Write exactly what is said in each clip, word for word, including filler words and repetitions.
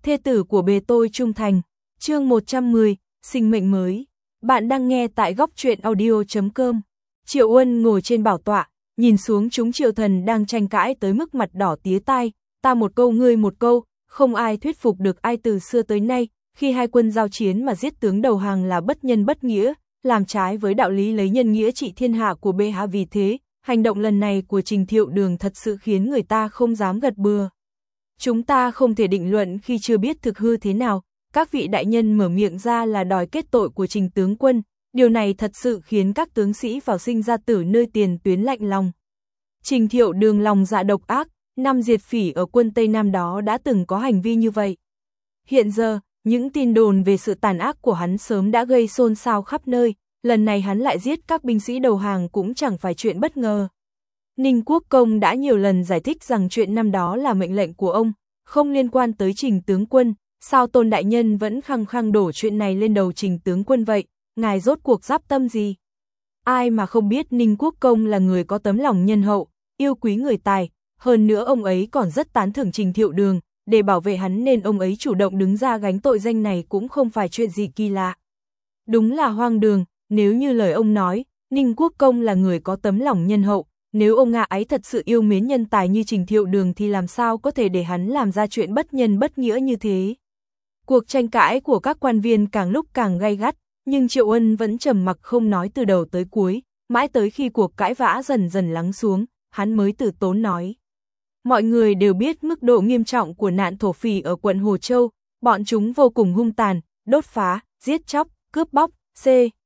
thê tử của bề tôi trung thành, chương một trăm mười, sinh mệnh mới. Bạn đang nghe tại góc truyện audio chấm com. Triệu Uân ngồi trên bảo tọa, nhìn xuống chúng Triệu Thần đang tranh cãi tới mức mặt đỏ tía tai, ta một câu ngươi một câu, không ai thuyết phục được ai từ xưa tới nay, khi hai quân giao chiến mà giết tướng đầu hàng là bất nhân bất nghĩa, làm trái với đạo lý lấy nhân nghĩa trị thiên hạ của bệ hạ, vì thế, hành động lần này của Trình Thiệu Đường thật sự khiến người ta không dám gật bừa. Chúng ta không thể định luận khi chưa biết thực hư thế nào, các vị đại nhân mở miệng ra là đòi kết tội của Trình tướng quân, điều này thật sự khiến các tướng sĩ vào sinh ra tử nơi tiền tuyến lạnh lòng. Trình Thiệu Đường lòng dạ độc ác, năm diệt phỉ ở quân Tây Nam đó đã từng có hành vi như vậy. Hiện giờ, những tin đồn về sự tàn ác của hắn sớm đã gây xôn xao khắp nơi, lần này hắn lại giết các binh sĩ đầu hàng cũng chẳng phải chuyện bất ngờ. Ninh Quốc Công đã nhiều lần giải thích rằng chuyện năm đó là mệnh lệnh của ông, không liên quan tới Trình tướng quân, sao Tôn đại nhân vẫn khăng khăng đổ chuyện này lên đầu Trình tướng quân vậy, ngài rốt cuộc giáp tâm gì? Ai mà không biết Ninh Quốc Công là người có tấm lòng nhân hậu, yêu quý người tài, hơn nữa ông ấy còn rất tán thưởng Trình Thiệu Đường, để bảo vệ hắn nên ông ấy chủ động đứng ra gánh tội danh này cũng không phải chuyện gì kỳ lạ. Đúng là hoang đường, nếu như lời ông nói, Ninh Quốc Công là người có tấm lòng nhân hậu, nếu ông ngạ ấy thật sự yêu mến nhân tài như Trình Thiệu Đường thì làm sao có thể để hắn làm ra chuyện bất nhân bất nghĩa như thế. Cuộc tranh cãi của các quan viên càng lúc càng gay gắt, nhưng Triệu Uân vẫn trầm mặc không nói từ đầu tới cuối, mãi tới khi cuộc cãi vã dần dần lắng xuống, hắn mới từ tốn nói. Mọi người đều biết mức độ nghiêm trọng của nạn thổ phỉ ở quận Hồ Châu, bọn chúng vô cùng hung tàn, đốt phá, giết chóc, cướp bóc, c.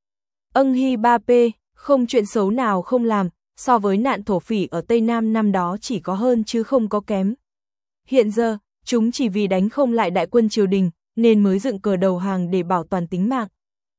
Âng Hy ba p, không chuyện xấu nào không làm, so với nạn thổ phỉ ở Tây Nam năm đó chỉ có hơn chứ không có kém. Hiện giờ, chúng chỉ vì đánh không lại đại quân triều đình, nên mới dựng cờ đầu hàng để bảo toàn tính mạng.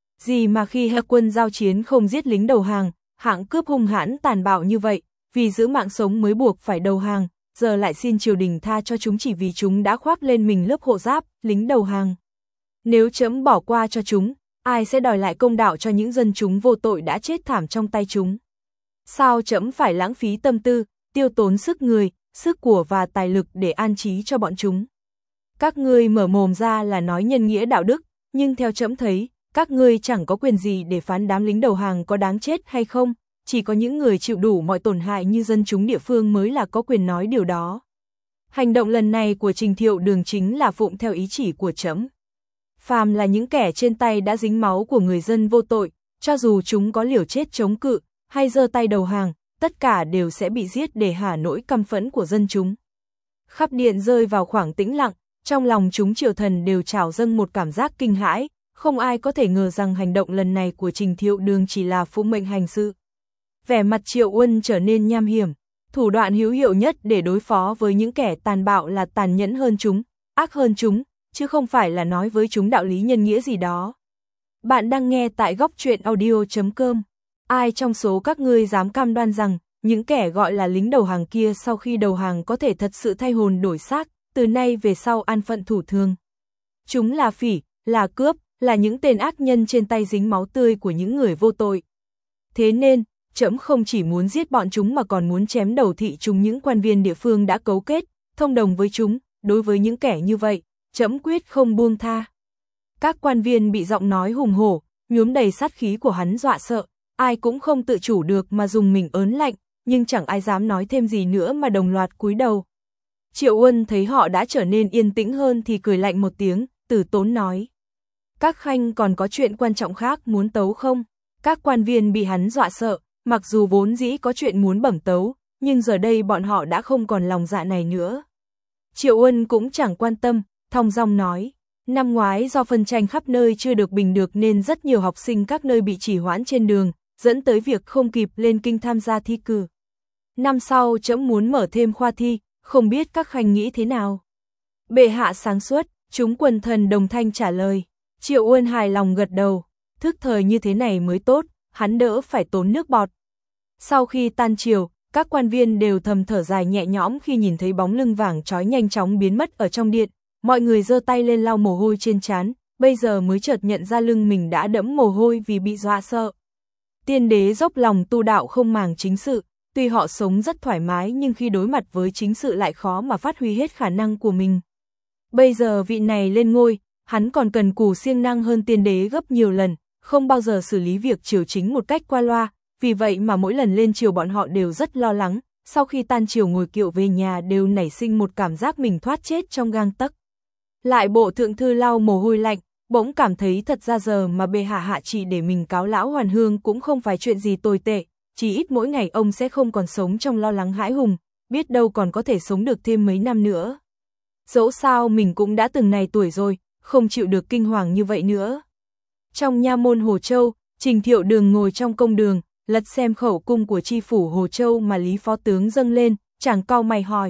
Gì mà khi hai quân giao chiến không giết lính đầu hàng, hạng cướp hung hãn tàn bạo như vậy, vì giữ mạng sống mới buộc phải đầu hàng, giờ lại xin triều đình tha cho chúng chỉ vì chúng đã khoác lên mình lớp hộ giáp, lính đầu hàng. Nếu trẫm bỏ qua cho chúng, ai sẽ đòi lại công đạo cho những dân chúng vô tội đã chết thảm trong tay chúng? Sao trẫm phải lãng phí tâm tư, tiêu tốn sức người, sức của và tài lực để an trí cho bọn chúng? Các ngươi mở mồm ra là nói nhân nghĩa đạo đức, nhưng theo trẫm thấy, các ngươi chẳng có quyền gì để phán đám lính đầu hàng có đáng chết hay không, chỉ có những người chịu đủ mọi tổn hại như dân chúng địa phương mới là có quyền nói điều đó. Hành động lần này của Trình Thiệu Đường chính là phụng theo ý chỉ của trẫm. Phàm là những kẻ trên tay đã dính máu của người dân vô tội, cho dù chúng có liều chết chống cự, hay giơ tay đầu hàng, tất cả đều sẽ bị giết để hả nỗi căm phẫn của dân chúng. Khắp điện rơi vào khoảng tĩnh lặng, trong lòng chúng Triệu Thần đều trào dâng một cảm giác kinh hãi, không ai có thể ngờ rằng hành động lần này của Trình Thiệu Đường chỉ là phụng mệnh hành sự. Vẻ mặt Triệu Uân trở nên nham hiểm, thủ đoạn hữu hiệu nhất để đối phó với những kẻ tàn bạo là tàn nhẫn hơn chúng, ác hơn chúng, chứ không phải là nói với chúng đạo lý nhân nghĩa gì đó. Bạn đang nghe tại góc truyện audio chấm com. Ai trong số các ngươi dám cam đoan rằng, những kẻ gọi là lính đầu hàng kia sau khi đầu hàng có thể thật sự thay hồn đổi xác, từ nay về sau an phận thủ thường? Chúng là phỉ, là cướp, là những tên ác nhân trên tay dính máu tươi của những người vô tội. Thế nên, trẫm không chỉ muốn giết bọn chúng mà còn muốn chém đầu thị chúng những quan viên địa phương đã cấu kết, thông đồng với chúng, đối với những kẻ như vậy, trẫm quyết không buông tha. Các quan viên bị giọng nói hùng hổ, nhuốm đầy sát khí của hắn dọa sợ, ai cũng không tự chủ được mà dùng mình ớn lạnh, nhưng chẳng ai dám nói thêm gì nữa mà đồng loạt cúi đầu. Triệu Uân thấy họ đã trở nên yên tĩnh hơn thì cười lạnh một tiếng, từ tốn nói. Các khanh còn có chuyện quan trọng khác muốn tấu không? Các quan viên bị hắn dọa sợ, mặc dù vốn dĩ có chuyện muốn bẩm tấu, nhưng giờ đây bọn họ đã không còn lòng dạ này nữa. Triệu Uân cũng chẳng quan tâm, thong dong nói. Năm ngoái do phân tranh khắp nơi chưa được bình được nên rất nhiều học sinh các nơi bị trì hoãn trên đường, dẫn tới việc không kịp lên kinh tham gia thi cử. Năm sau trẫm muốn mở thêm khoa thi, không biết các khanh nghĩ thế nào? Bệ hạ sáng suốt, chúng quần thần đồng thanh trả lời. Triệu Uân hài lòng gật đầu, thức thời như thế này mới tốt, hắn đỡ phải tốn nước bọt. Sau khi tan chiều, các quan viên đều thầm thở dài nhẹ nhõm khi nhìn thấy bóng lưng vàng trói nhanh chóng biến mất ở trong điện. Mọi người giơ tay lên lau mồ hôi trên trán, bây giờ mới chợt nhận ra lưng mình đã đẫm mồ hôi vì bị dọa sợ. Tiên đế dốc lòng tu đạo không màng chính sự, tuy họ sống rất thoải mái nhưng khi đối mặt với chính sự lại khó mà phát huy hết khả năng của mình. Bây giờ vị này lên ngôi, hắn còn cần cù siêng năng hơn tiên đế gấp nhiều lần, không bao giờ xử lý việc triều chính một cách qua loa, vì vậy mà mỗi lần lên triều bọn họ đều rất lo lắng, sau khi tan triều ngồi kiệu về nhà đều nảy sinh một cảm giác mình thoát chết trong gang tấc. Lại bộ thượng thư lau mồ hôi lạnh, bỗng cảm thấy thật ra giờ mà bệ hạ hạ trị để mình cáo lão Hoàn Hương cũng không phải chuyện gì tồi tệ, chỉ ít mỗi ngày ông sẽ không còn sống trong lo lắng hãi hùng, biết đâu còn có thể sống được thêm mấy năm nữa. Dẫu sao mình cũng đã từng này tuổi rồi, không chịu được kinh hoàng như vậy nữa. Trong nha môn Hồ Châu, Trình Thiệu Đường ngồi trong công đường, lật xem khẩu cung của tri phủ Hồ Châu mà Lý Phó Tướng dâng lên, chàng cau mày hỏi.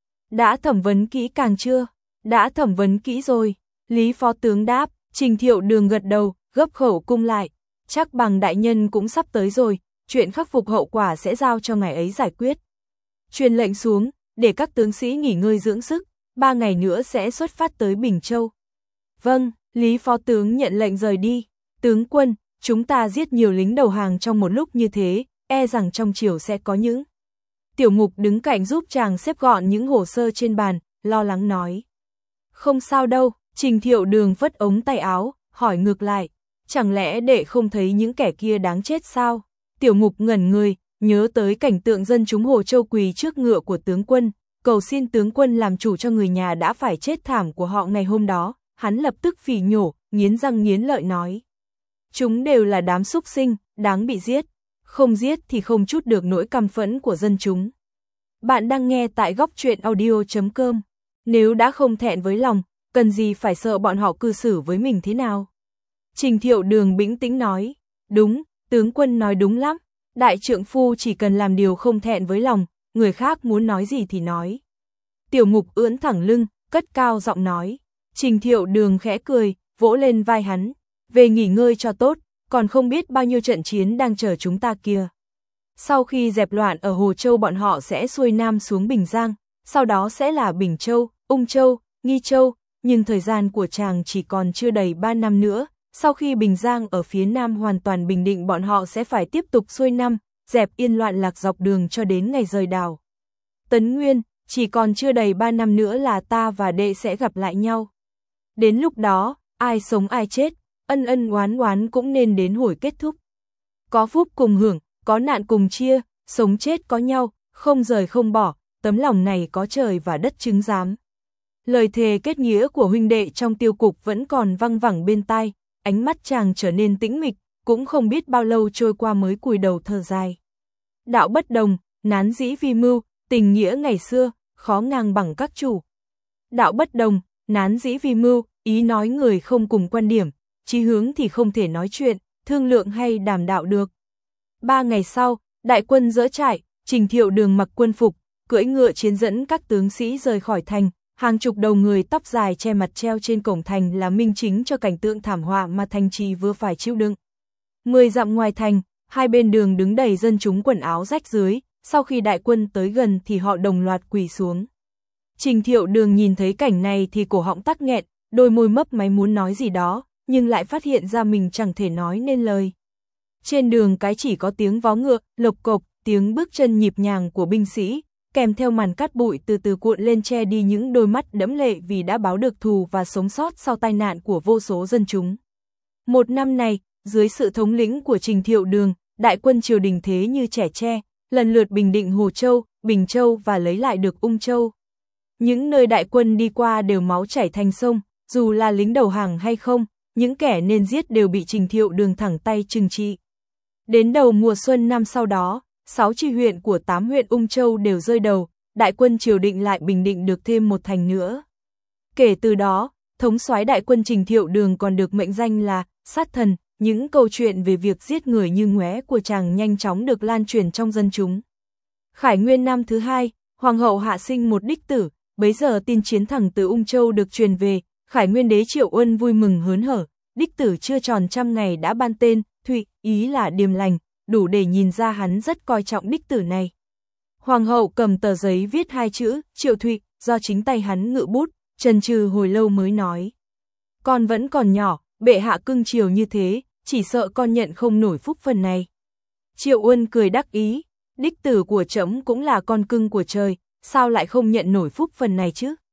Đã thẩm vấn kỹ càng chưa? Đã thẩm vấn kỹ rồi. Lý Phó Tướng đáp, Trình Thiệu Đường gật đầu, gấp khẩu cung lại. Chắc bằng đại nhân cũng sắp tới rồi, chuyện khắc phục hậu quả sẽ giao cho ngài ấy giải quyết. Truyền lệnh xuống, để các tướng sĩ nghỉ ngơi dưỡng sức, ba ngày nữa sẽ xuất phát tới Bình Châu. Vâng, Lý Phó Tướng nhận lệnh rời đi. Tướng quân, chúng ta giết nhiều lính đầu hàng trong một lúc như thế, e rằng trong triều sẽ có những. Tiểu Ngục đứng cạnh giúp chàng xếp gọn những hồ sơ trên bàn, lo lắng nói. Không sao đâu, Trình Thiệu Đường vất ống tay áo, hỏi ngược lại. Chẳng lẽ đệ không thấy những kẻ kia đáng chết sao? Tiểu Ngục ngẩn người, nhớ tới cảnh tượng dân chúng Hồ Châu quỳ trước ngựa của tướng quân, cầu xin tướng quân làm chủ cho người nhà đã phải chết thảm của họ ngày hôm đó, hắn lập tức phỉ nhổ, nghiến răng nghiến lợi nói. Chúng đều là đám súc sinh, đáng bị giết, không giết thì không trút được nỗi căm phẫn của dân chúng. Bạn đang nghe tại góc truyện audio chấm com. Nếu đã không thẹn với lòng, cần gì phải sợ bọn họ cư xử với mình thế nào? Trình Thiệu Đường bĩnh tĩnh nói, đúng, tướng quân nói đúng lắm, đại trượng phu chỉ cần làm điều không thẹn với lòng, người khác muốn nói gì thì nói. Tiểu Ngục ưỡn thẳng lưng, cất cao giọng nói, Trình Thiệu Đường khẽ cười, vỗ lên vai hắn, về nghỉ ngơi cho tốt, còn không biết bao nhiêu trận chiến đang chờ chúng ta kia. Sau khi dẹp loạn ở Hồ Châu bọn họ sẽ xuôi nam xuống Bình Giang, sau đó sẽ là Bình Châu, Ung Châu, Nghi Châu, nhưng thời gian của chàng chỉ còn chưa đầy ba năm nữa, sau khi Bình Giang ở phía nam hoàn toàn bình định bọn họ sẽ phải tiếp tục xuôi nam, dẹp yên loạn lạc dọc đường cho đến ngày rời đảo. Tấn Nguyên, chỉ còn chưa đầy ba năm nữa là ta và đệ sẽ gặp lại nhau. Đến lúc đó, ai sống ai chết, ân ân oán oán cũng nên đến hồi kết thúc. Có phúc cùng hưởng, có nạn cùng chia, sống chết có nhau, không rời không bỏ, tấm lòng này có trời và đất chứng giám. Lời thề kết nghĩa của huynh đệ trong tiêu cục vẫn còn văng vẳng bên tai, ánh mắt chàng trở nên tĩnh mịch, cũng không biết bao lâu trôi qua mới cúi đầu thở dài. Đạo bất đồng, nán dĩ vi mưu, tình nghĩa ngày xưa, khó ngang bằng các chủ. Đạo bất đồng, nán dĩ vi mưu, ý nói người không cùng quan điểm, chí hướng thì không thể nói chuyện, thương lượng hay đàm đạo được. Ba ngày sau, đại quân dỡ trại, Trình Thiệu Đường mặc quân phục, cưỡi ngựa chiến dẫn các tướng sĩ rời khỏi thành, hàng chục đầu người tóc dài che mặt treo trên cổng thành là minh chứng cho cảnh tượng thảm họa mà thành trì vừa phải chịu đựng. Mười dặm ngoài thành, hai bên đường đứng đầy dân chúng quần áo rách rưới, sau khi đại quân tới gần thì họ đồng loạt quỳ xuống. Trình Thiệu Đường nhìn thấy cảnh này thì cổ họng tắc nghẹn, đôi môi mấp máy muốn nói gì đó, nhưng lại phát hiện ra mình chẳng thể nói nên lời. Trên đường cái chỉ có tiếng vó ngựa, lộc cộc, tiếng bước chân nhịp nhàng của binh sĩ, kèm theo màn cát bụi từ từ cuộn lên che đi những đôi mắt đẫm lệ vì đã báo được thù và sống sót sau tai nạn của vô số dân chúng. Một năm này, dưới sự thống lĩnh của Trình Thiệu Đường, đại quân triều đình thế như trẻ tre, lần lượt bình định Hồ Châu, Bình Châu và lấy lại được Ung Châu. Những nơi đại quân đi qua đều máu chảy thành sông, dù là lính đầu hàng hay không, những kẻ nên giết đều bị Trình Thiệu Đường thẳng tay trừng trị. Đến đầu mùa xuân năm sau đó, sáu chi huyện của tám huyện Ung Châu đều rơi đầu, đại quân triều định lại bình định được thêm một thành nữa. Kể từ đó, thống soái đại quân Trình Thiệu Đường còn được mệnh danh là sát thần, những câu chuyện về việc giết người như ngoé của chàng nhanh chóng được lan truyền trong dân chúng. Khải Nguyên năm thứ hai, hoàng hậu hạ sinh một đích tử, bấy giờ tin chiến thẳng từ Ung Châu được truyền về, Khải Nguyên đế Triệu Uân vui mừng hớn hở, đích tử chưa tròn trăm ngày đã ban tên, Thụy, ý là điềm lành, đủ để nhìn ra hắn rất coi trọng đích tử này. Hoàng hậu cầm tờ giấy viết hai chữ, Triệu Thụy, do chính tay hắn ngự bút, chần chừ hồi lâu mới nói. Con vẫn còn nhỏ, bệ hạ cưng chiều như thế, chỉ sợ con nhận không nổi phúc phần này. Triệu Uân cười đắc ý, đích tử của trẫm cũng là con cưng của trời, sao lại không nhận nổi phúc phần này chứ?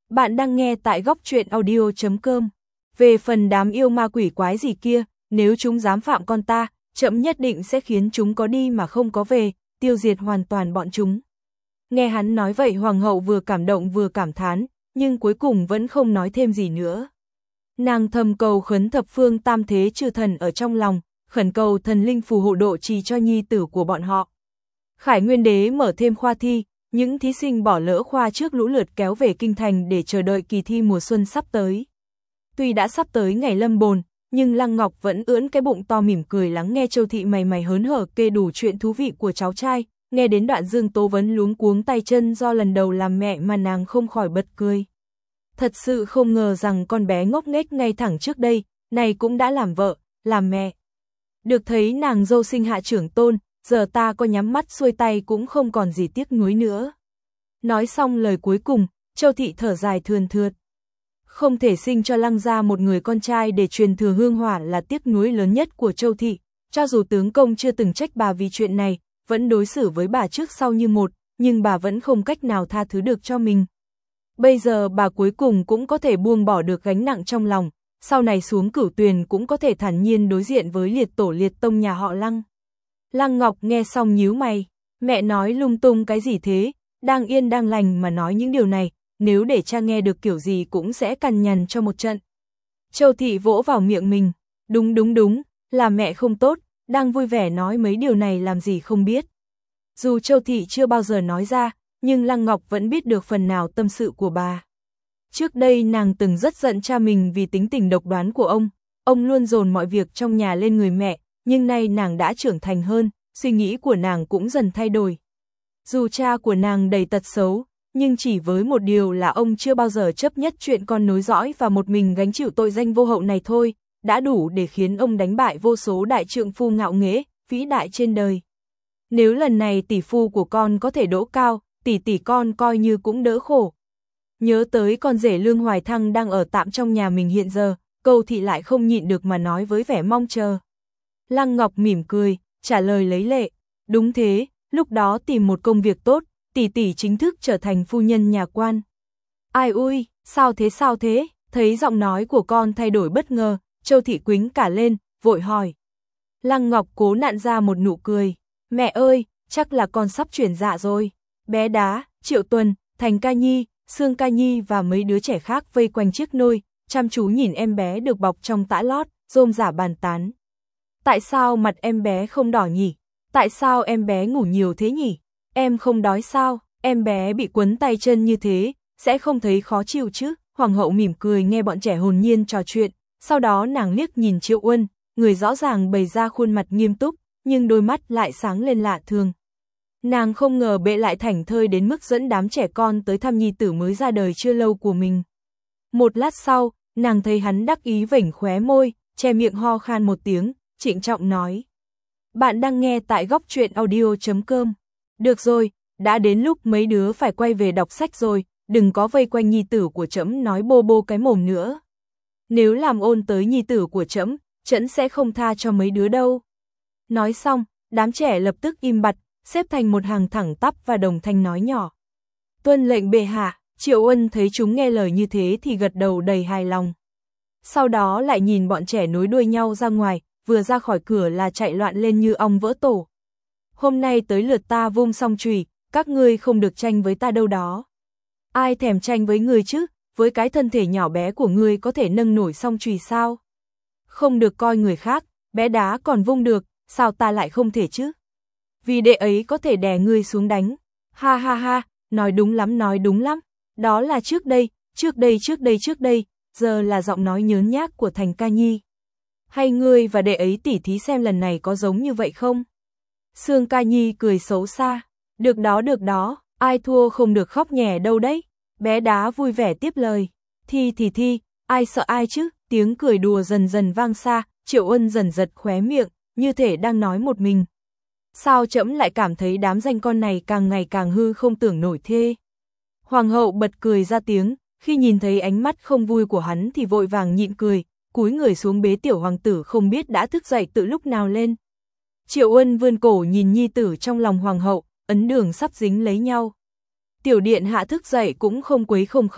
Bạn đang nghe tại góc truyện audio chấm com. Về phần đám yêu ma quỷ quái gì kia, nếu chúng dám phạm con ta, trẫm nhất định sẽ khiến chúng có đi mà không có về, tiêu diệt hoàn toàn bọn chúng. Nghe hắn nói vậy, hoàng hậu vừa cảm động vừa cảm thán, nhưng cuối cùng vẫn không nói thêm gì nữa. Nàng thầm cầu khấn thập phương tam thế chư thần ở trong lòng, khẩn cầu thần linh phù hộ độ trì cho nhi tử của bọn họ. Khải Nguyên Đế mở thêm khoa thi, những thí sinh bỏ lỡ khoa trước lũ lượt kéo về kinh thành để chờ đợi kỳ thi mùa xuân sắp tới. Tuy đã sắp tới ngày lâm bồn, nhưng Lăng Ngọc vẫn ưỡn cái bụng to mỉm cười lắng nghe Châu Thị mày mày hớn hở kê đủ chuyện thú vị của cháu trai, nghe đến đoạn Dương Tố Vấn luống cuống tay chân do lần đầu làm mẹ mà nàng không khỏi bật cười. Thật sự không ngờ rằng con bé ngốc nghếch ngay thẳng trước đây, này cũng đã làm vợ, làm mẹ. Được thấy nàng dâu sinh hạ trưởng tôn, giờ ta có nhắm mắt xuôi tay cũng không còn gì tiếc nuối nữa. Nói xong lời cuối cùng, Châu Thị thở dài thườn thượt. Không thể sinh cho Lăng gia một người con trai để truyền thừa hương hỏa là tiếc nuối lớn nhất của Châu Thị, cho dù tướng công chưa từng trách bà vì chuyện này, vẫn đối xử với bà trước sau như một, nhưng bà vẫn không cách nào tha thứ được cho mình. Bây giờ bà cuối cùng cũng có thể buông bỏ được gánh nặng trong lòng, sau này xuống Cửu Tuyền cũng có thể thản nhiên đối diện với liệt tổ liệt tông nhà họ Lăng. Lăng Ngọc nghe xong nhíu mày, mẹ nói lung tung cái gì thế, đang yên đang lành mà nói những điều này, nếu để cha nghe được kiểu gì cũng sẽ cằn nhằn cho một trận. Châu Thị vỗ vào miệng mình, đúng đúng đúng, là mẹ không tốt, đang vui vẻ nói mấy điều này làm gì không biết. Dù Châu Thị chưa bao giờ nói ra, nhưng Lăng Ngọc vẫn biết được phần nào tâm sự của bà. Trước đây nàng từng rất giận cha mình vì tính tình độc đoán của ông, ông luôn dồn mọi việc trong nhà lên người mẹ, nhưng nay nàng đã trưởng thành hơn, suy nghĩ của nàng cũng dần thay đổi. Dù cha của nàng đầy tật xấu, nhưng chỉ với một điều là ông chưa bao giờ chấp nhất chuyện con nối dõi và một mình gánh chịu tội danh vô hậu này thôi, đã đủ để khiến ông đánh bại vô số đại trượng phu ngạo nghễ, vĩ đại trên đời. Nếu lần này tỷ phu của con có thể đỗ cao, tỷ tỷ con coi như cũng đỡ khổ. Nhớ tới con rể Lương Hoài Thăng đang ở tạm trong nhà mình hiện giờ, Câu Thị lại không nhịn được mà nói với vẻ mong chờ. Lăng Ngọc mỉm cười, trả lời lấy lệ, đúng thế, lúc đó tìm một công việc tốt, tỷ tỷ chính thức trở thành phu nhân nhà quan. Ai ui, sao thế sao thế, thấy giọng nói của con thay đổi bất ngờ, Châu Thị quính cả lên, vội hỏi. Lăng Ngọc cố nặn ra một nụ cười, mẹ ơi, chắc là con sắp chuyển dạ rồi. Bé Đá, Triệu Tuần, Thành Ca Nhi, Sương Ca Nhi và mấy đứa trẻ khác vây quanh chiếc nôi, chăm chú nhìn em bé được bọc trong tã lót, rôm rả bàn tán. Tại sao mặt em bé không đỏ nhỉ? Tại sao em bé ngủ nhiều thế nhỉ? Em không đói sao? Em bé bị quấn tay chân như thế, sẽ không thấy khó chịu chứ? Hoàng hậu mỉm cười nghe bọn trẻ hồn nhiên trò chuyện, sau đó nàng liếc nhìn Triệu Uân, người rõ ràng bày ra khuôn mặt nghiêm túc, nhưng đôi mắt lại sáng lên lạ thường. Nàng không ngờ bệ lại thảnh thơi đến mức dẫn đám trẻ con tới thăm nhi tử mới ra đời chưa lâu của mình. Một lát sau, nàng thấy hắn đắc ý vểnh khóe môi, che miệng ho khan một tiếng, trịnh trọng nói. Bạn đang nghe tại góc truyện audio chấm com. Được rồi, đã đến lúc mấy đứa phải quay về đọc sách rồi, đừng có vây quanh nhi tử của trẫm nói bô bô cái mồm nữa. Nếu làm ôn tới nhi tử của trẫm, trẫm sẽ không tha cho mấy đứa đâu. Nói xong, đám trẻ lập tức im bặt, xếp thành một hàng thẳng tắp và đồng thanh nói nhỏ. Tuân lệnh bệ hạ. Triệu Uân thấy chúng nghe lời như thế thì gật đầu đầy hài lòng. Sau đó lại nhìn bọn trẻ nối đuôi nhau ra ngoài, vừa ra khỏi cửa là chạy loạn lên như ong vỡ tổ. Hôm nay tới lượt ta vung song chùy, các ngươi không được tranh với ta đâu đó. Ai thèm tranh với ngươi chứ, với cái thân thể nhỏ bé của ngươi có thể nâng nổi song chùy sao? Không được coi người khác, Bé Đá còn vung được, sao ta lại không thể chứ? Vì đệ ấy có thể đè ngươi xuống đánh. Ha ha ha, nói đúng lắm nói đúng lắm. Đó là trước đây, trước đây trước đây trước đây, giờ là giọng nói nhớn nhác của Thành Ca Nhi. Hay ngươi và đệ ấy tỉ thí xem lần này có giống như vậy không? Sương Ca Nhi cười xấu xa. Được đó được đó, ai thua không được khóc nhè đâu đấy. Bé Đá vui vẻ tiếp lời. Thi thì thi, ai sợ ai chứ? Tiếng cười đùa dần dần vang xa, Triệu Uân dần giật khóe miệng, như thể đang nói một mình. Sao trẫm lại cảm thấy đám danh con này càng ngày càng hư không tưởng nổi thế? Hoàng hậu bật cười ra tiếng, khi nhìn thấy ánh mắt không vui của hắn thì vội vàng nhịn cười, cúi người xuống bế tiểu hoàng tử không biết đã thức dậy từ lúc nào lên. Triệu Uân vươn cổ nhìn nhi tử trong lòng hoàng hậu, ấn đường sắp dính lấy nhau. Tiểu điện hạ thức dậy cũng không quấy không khóc,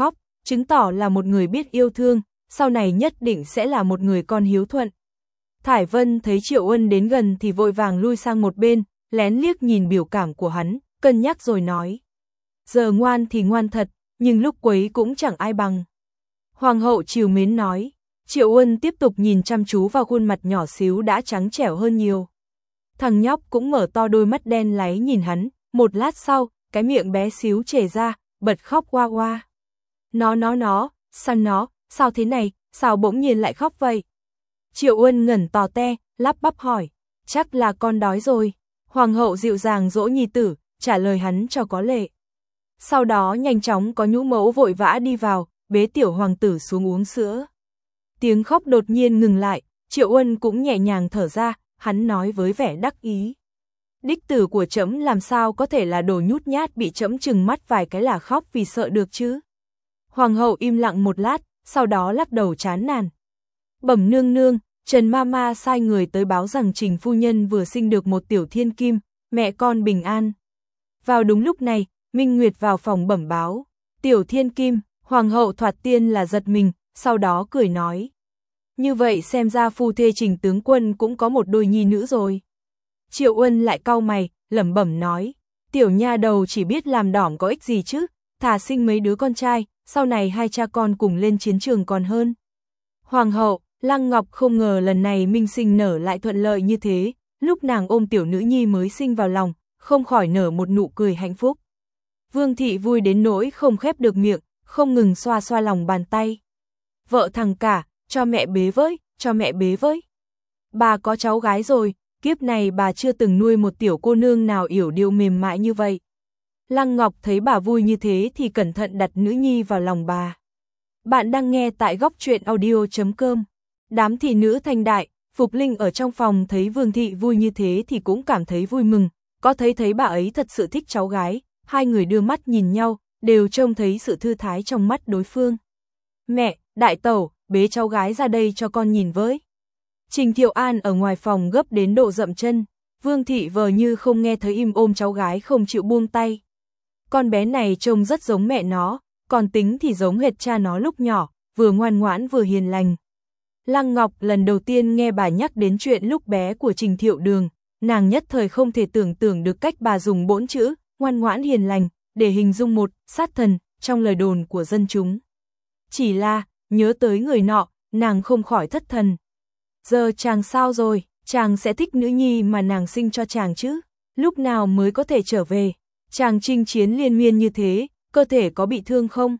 chứng tỏ là một người biết yêu thương, sau này nhất định sẽ là một người con hiếu thuận. Thải Vân thấy Triệu Uân đến gần thì vội vàng lui sang một bên, lén liếc nhìn biểu cảm của hắn, cân nhắc rồi nói. Giờ ngoan thì ngoan thật, nhưng lúc quấy cũng chẳng ai bằng. Hoàng hậu trìu mến nói. Triệu Uân tiếp tục nhìn chăm chú vào khuôn mặt nhỏ xíu đã trắng trẻo hơn nhiều. Thằng nhóc cũng mở to đôi mắt đen láy nhìn hắn, một lát sau, cái miệng bé xíu chề ra, bật khóc oa oa. Nó nó nó, sao nó, sao thế này, sao bỗng nhiên lại khóc vậy? Triệu Uân ngẩn tò te, lắp bắp hỏi, chắc là con đói rồi. Hoàng hậu dịu dàng dỗ nhi tử, trả lời hắn cho có lệ. Sau đó nhanh chóng có nhũ mẫu vội vã đi vào, bế tiểu hoàng tử xuống uống sữa. Tiếng khóc đột nhiên ngừng lại, Triệu Uân cũng nhẹ nhàng thở ra, hắn nói với vẻ đắc ý. Đích tử của trẫm làm sao có thể là đồ nhút nhát bị trẫm trừng mắt vài cái là khóc vì sợ được chứ? Hoàng hậu im lặng một lát, sau đó lắc đầu chán nản. Bẩm nương nương, Trần Mama sai người tới báo rằng Trình phu nhân vừa sinh được một tiểu thiên kim, mẹ con bình an. Vào đúng lúc này, Minh Nguyệt vào phòng bẩm báo. Tiểu thiên kim, hoàng hậu thoạt tiên là giật mình, sau đó cười nói. Như vậy xem ra phu thê Trình tướng quân cũng có một đôi nhi nữ rồi. Triệu Uân lại cau mày, lẩm bẩm nói. Tiểu nha đầu chỉ biết làm đỏm có ích gì chứ, thà sinh mấy đứa con trai, sau này hai cha con cùng lên chiến trường còn hơn. Hoàng hậu, Lăng Ngọc không ngờ lần này Minh sinh nở lại thuận lợi như thế, lúc nàng ôm tiểu nữ nhi mới sinh vào lòng, không khỏi nở một nụ cười hạnh phúc. Vương thị vui đến nỗi không khép được miệng, không ngừng xoa xoa lòng bàn tay. Vợ thằng cả, cho mẹ bế với, cho mẹ bế với. Bà có cháu gái rồi, kiếp này bà chưa từng nuôi một tiểu cô nương nào yểu điệu mềm mại như vậy. Lăng Ngọc thấy bà vui như thế thì cẩn thận đặt nữ nhi vào lòng bà. Bạn đang nghe tại góc truyện audio chấm com. Đám thị nữ thanh đại, Phục Linh ở trong phòng thấy Vương thị vui như thế thì cũng cảm thấy vui mừng, có thấy thấy bà ấy thật sự thích cháu gái, hai người đưa mắt nhìn nhau, đều trông thấy sự thư thái trong mắt đối phương. Mẹ, đại tẩu, bế cháu gái ra đây cho con nhìn với. Trình Thiệu An ở ngoài phòng gấp đến độ dậm chân, Vương thị vờ như không nghe thấy im ôm cháu gái không chịu buông tay. Con bé này trông rất giống mẹ nó, còn tính thì giống hệt cha nó lúc nhỏ, vừa ngoan ngoãn vừa hiền lành. Lăng Ngọc lần đầu tiên nghe bà nhắc đến chuyện lúc bé của Trình Thiệu Đường, nàng nhất thời không thể tưởng tượng được cách bà dùng bốn chữ, ngoan ngoãn hiền lành, để hình dung một sát thần trong lời đồn của dân chúng. Chỉ là, nhớ tới người nọ, nàng không khỏi thất thần. Giờ chàng sao rồi, chàng sẽ thích nữ nhi mà nàng sinh cho chàng chứ, lúc nào mới có thể trở về, chàng chinh chiến liên miên như thế, cơ thể có bị thương không?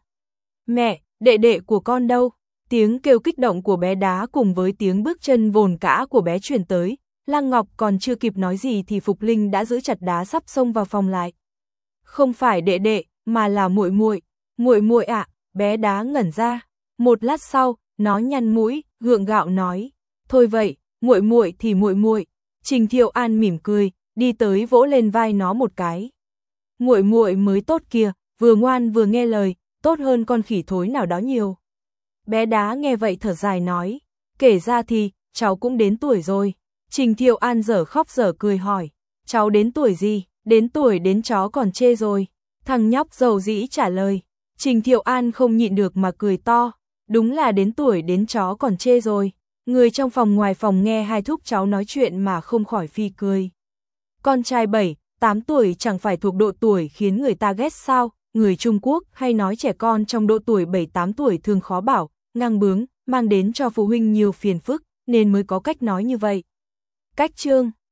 Mẹ, đệ đệ của con đâu? Tiếng kêu kích động của bé đá cùng với tiếng bước chân vồn kã của bé truyền tới, Lăng Ngọc còn chưa kịp nói gì thì Phục Linh đã giữ chặt đá sắp xông vào phòng lại. Không phải đệ đệ, mà là muội muội, muội muội ạ, bé đá ngẩn ra. Một lát sau, nó nhăn mũi, gượng gạo nói, thôi vậy, muội muội thì muội muội. Trình Thiệu An mỉm cười, đi tới vỗ lên vai nó một cái. Muội muội mới tốt kìa, vừa ngoan vừa nghe lời, tốt hơn con khỉ thối nào đó nhiều. Bé đá nghe vậy thở dài nói, kể ra thì, cháu cũng đến tuổi rồi. Trình Thiệu An dở khóc dở cười hỏi, cháu đến tuổi gì, đến tuổi đến chó còn chê rồi. Thằng nhóc dầu dĩ trả lời, Trình Thiệu An không nhịn được mà cười to, đúng là đến tuổi đến chó còn chê rồi. Người trong phòng ngoài phòng nghe hai thúc cháu nói chuyện mà không khỏi phi cười. Con trai bảy, tám tuổi chẳng phải thuộc độ tuổi khiến người ta ghét sao, người Trung Quốc hay nói trẻ con trong độ tuổi bảy tám tuổi thường khó bảo, ngang bướng, mang đến cho phụ huynh nhiều phiền phức, nên mới có cách nói như vậy. Cách chương